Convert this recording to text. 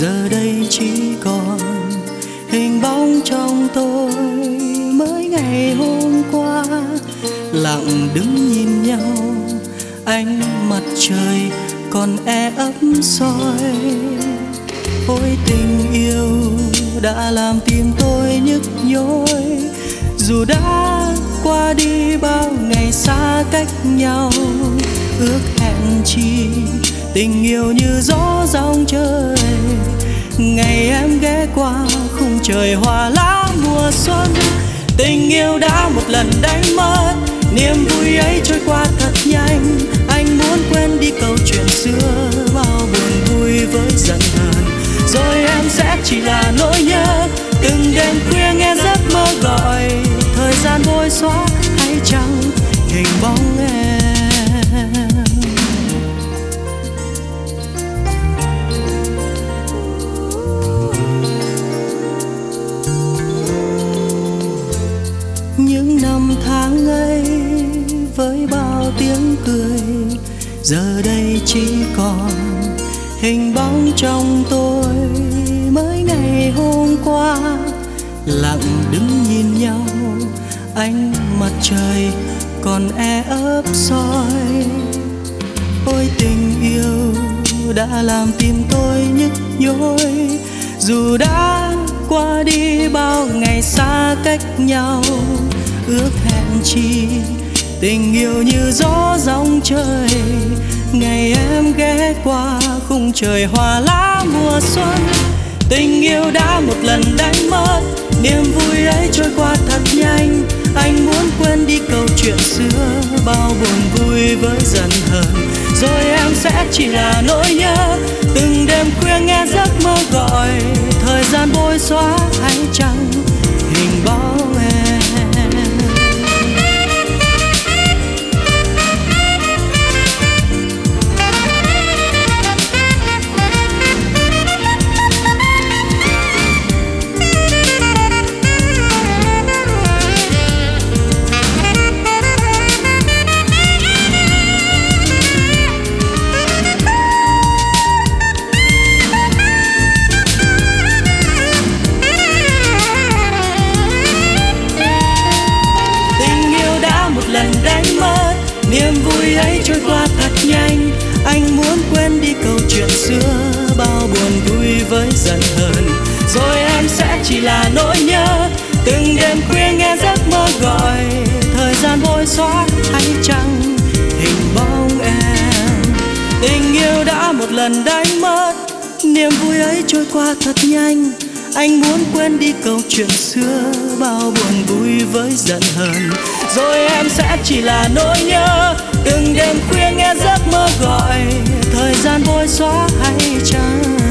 giờ đây chỉ còn hình bóng trong tôi. Mới ngày hôm qua lặng đứng nhìn nhau, ánh mặt trời còn e ấp soi. Ôi tình yêu đã làm tim tôi nhức nhối, dù đã qua đi bao ngày xa cách nhau. Ước hẹn chi tình yêu như gió giông trời, ngày em ghé qua khung trời hoa lá mùa xuân. Tình yêu đã một lần đánh mất, niềm vui ấy trôi qua thật nhanh. Anh muốn quên đi câu chuyện xưa, bao buồn vui với giận hờn. Rồi em sẽ chỉ là nỗi nhớ, từng đêm khuya nghe giấc mơ gọi. Thời gian vội xóa hay chăng hình bóng em. Những năm tháng ấy với bao tiếng cười, giờ đây chỉ còn hình bóng trong tôi. Mới ngày hôm qua lặng đứng nhìn nhau, ánh mặt trời còn e ấp soi. Ôi tình yêu đã làm tim tôi nhức nhối, dù đã qua đi bao ngày xa cách nhau. Ước hẹn chi tình yêu như gió giông trời, ngày em ghé qua khung trời hoa lá mùa xuân. Tình yêu đã một lần đánh mất, niềm vui ấy trôi qua thật nhanh. Anh muốn quên đi câu chuyện xưa, bao buồn vui với giận hờn. Rồi em sẽ chỉ là nỗi nhớ, từng đêm khuya nghe giấc mơ gọi. Thời gian bôi xóa hay chăng hình bóng em. Niềm vui ấy trôi qua thật nhanh, anh muốn quên đi câu chuyện xưa, bao buồn vui với giận hờn. Rồi em sẽ chỉ là nỗi nhớ, từng đêm khuya nghe giấc mơ gọi. Thời gian vội xóa hay chăng hình bóng em. Tình yêu đã một lần đánh mất, niềm vui ấy trôi qua thật nhanh. Anh muốn quên đi câu chuyện xưa, bao buồn vui với giận hờn. Rồi em sẽ chỉ là nỗi nhớ, từng đêm khuya nghe giấc mơ gọi. Thời gian vội xóa hay chăng